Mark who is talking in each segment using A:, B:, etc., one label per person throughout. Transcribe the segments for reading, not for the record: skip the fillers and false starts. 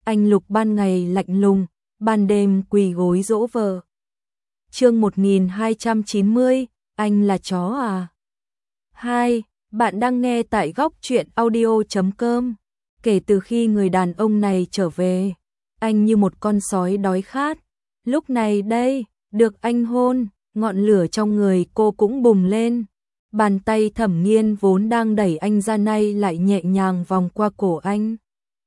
A: anh Lục ban ngày lạnh lùng, ban đêm quỳ gối dỗ vợ. Chương 1290, anh là chó à? 2. Bạn đang nghe tại góc truyện audio.com. Kể từ khi người đàn ông này trở về, anh như một con sói đói khát. Lúc này đây, được anh hôn, ngọn lửa trong người cô cũng bùng lên. Bàn tay Thẩm Nghiên vốn đang đẩy anh ra nay lại nhẹ nhàng vòng qua cổ anh.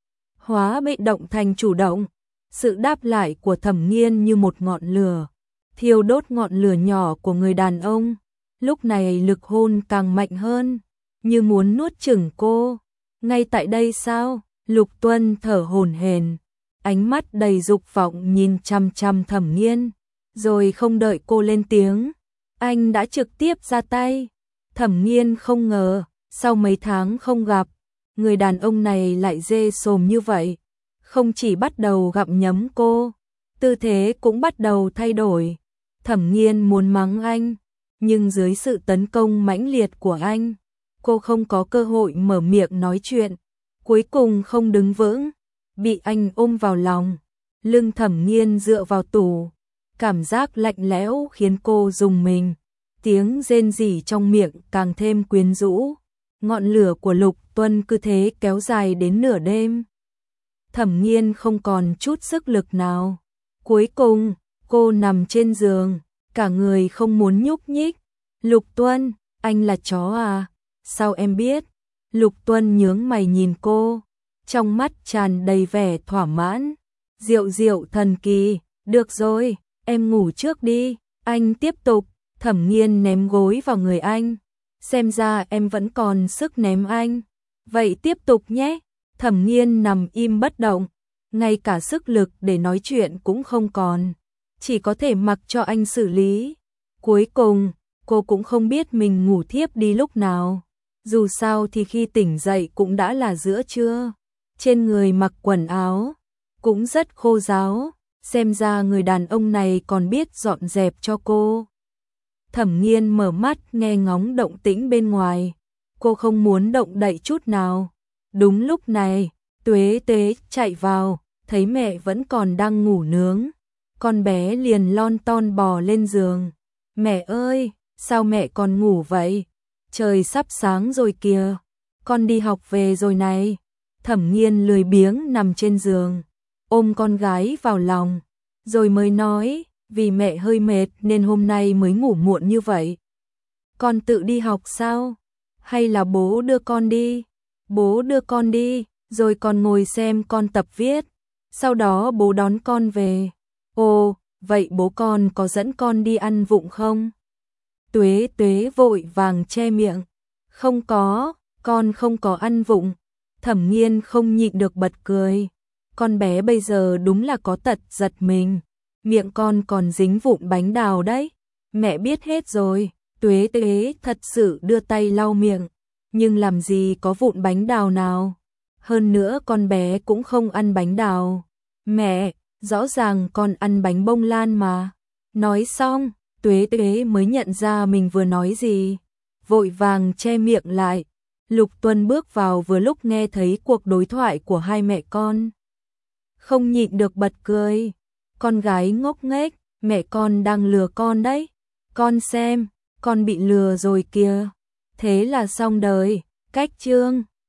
A: Hóa bị động thành chủ động. Sự đáp lại của Thẩm Nghiên như một ngọn lửa, thiêu đốt ngọn lửa nhỏ của người đàn ông. Lúc này lực hôn càng mạnh hơn, như muốn nuốt chửng cô. Ngay tại đây sao? Lục Tuân thở hổn hển, ánh mắt đầy dục vọng nhìn chằm chằm Thẩm Nghiên, rồi không đợi cô lên tiếng, anh đã trực tiếp ra tay. Thẩm Nghiên không ngờ, sau mấy tháng không gặp, người đàn ông này lại dê sồm như vậy. Không chỉ bắt đầu gặm nhấm cô, tư thế cũng bắt đầu thay đổi. Thẩm Nghiên muốn mắng anh, nhưng dưới sự tấn công mãnh liệt của anh, cô không có cơ hội mở miệng nói chuyện. Cuối cùng không đứng vững, bị anh ôm vào lòng. Lưng Thẩm Nghiên dựa vào tủ, cảm giác lạnh lẽo khiến cô rùng mình. Tiếng rên rỉ trong miệng càng thêm quyến rũ. Ngọn lửa của Lục Tuân cứ thế kéo dài đến nửa đêm. Thẩm Nghiên không còn chút sức lực nào. Cuối cùng, cô nằm trên giường, cả người không muốn nhúc nhích. Lục Tuân, anh là chó à? Sao em biết? Lục Tuân nhướng mày nhìn cô, trong mắt tràn đầy vẻ thỏa mãn. Diệu diệu thần kỳ, được rồi, em ngủ trước đi. Anh tiếp tục. Thẩm Nghiên ném gối vào người anh. Xem ra em vẫn còn sức ném anh. Vậy tiếp tục nhé. Thẩm Nghiên nằm im bất động, ngay cả sức lực để nói chuyện cũng không còn, chỉ có thể mặc cho anh xử lý. Cuối cùng, cô cũng không biết mình ngủ thiếp đi lúc nào. Dù sao thì khi tỉnh dậy cũng đã là giữa trưa. Trên người mặc quần áo cũng rất khô ráo, xem ra người đàn ông này còn biết dọn dẹp cho cô. Thẩm Nghiên mở mắt nghe ngóng động tĩnh bên ngoài, cô không muốn động đậy chút nào. Đúng lúc này, Tuế Tế chạy vào, thấy mẹ vẫn còn đang ngủ nướng. Con bé liền lon ton bò lên giường. Mẹ ơi, sao mẹ còn ngủ vậy? Trời sắp sáng rồi kìa. Con đi học về rồi này. Thẩm Nghiên lười biếng nằm trên giường, ôm con gái vào lòng, rồi mới nói, vì mẹ hơi mệt nên hôm nay mới ngủ muộn như vậy. Con tự đi học sao? Hay là bố đưa con đi? Bố đưa con đi, rồi con ngồi xem con tập viết. Sau đó bố đón con về. Ồ, vậy bố con có dẫn con đi ăn vụng không? Tuế Tuế vội vàng che miệng. Không có, con không có ăn vụng. Thẩm Nghiên không nhịn được bật cười. Con bé bây giờ đúng là có tật giật mình. Miệng con còn dính vụn bánh đào đấy. Mẹ biết hết rồi. Tuế Tuế thật sự đưa tay lau miệng. Nhưng làm gì có vụn bánh đào nào. Hơn nữa con bé cũng không ăn bánh đào. Mẹ, rõ ràng con ăn bánh bông lan mà. Nói xong, Tuế Tuế mới nhận ra mình vừa nói gì. Vội vàng che miệng lại. Lục Tuân bước vào vừa lúc nghe thấy cuộc đối thoại của hai mẹ con. Không nhịn được bật cười. Con gái ngốc nghếch, mẹ con đang lừa con đấy. Con xem, con bị lừa rồi kìa. Thế là xong đời. Cách chương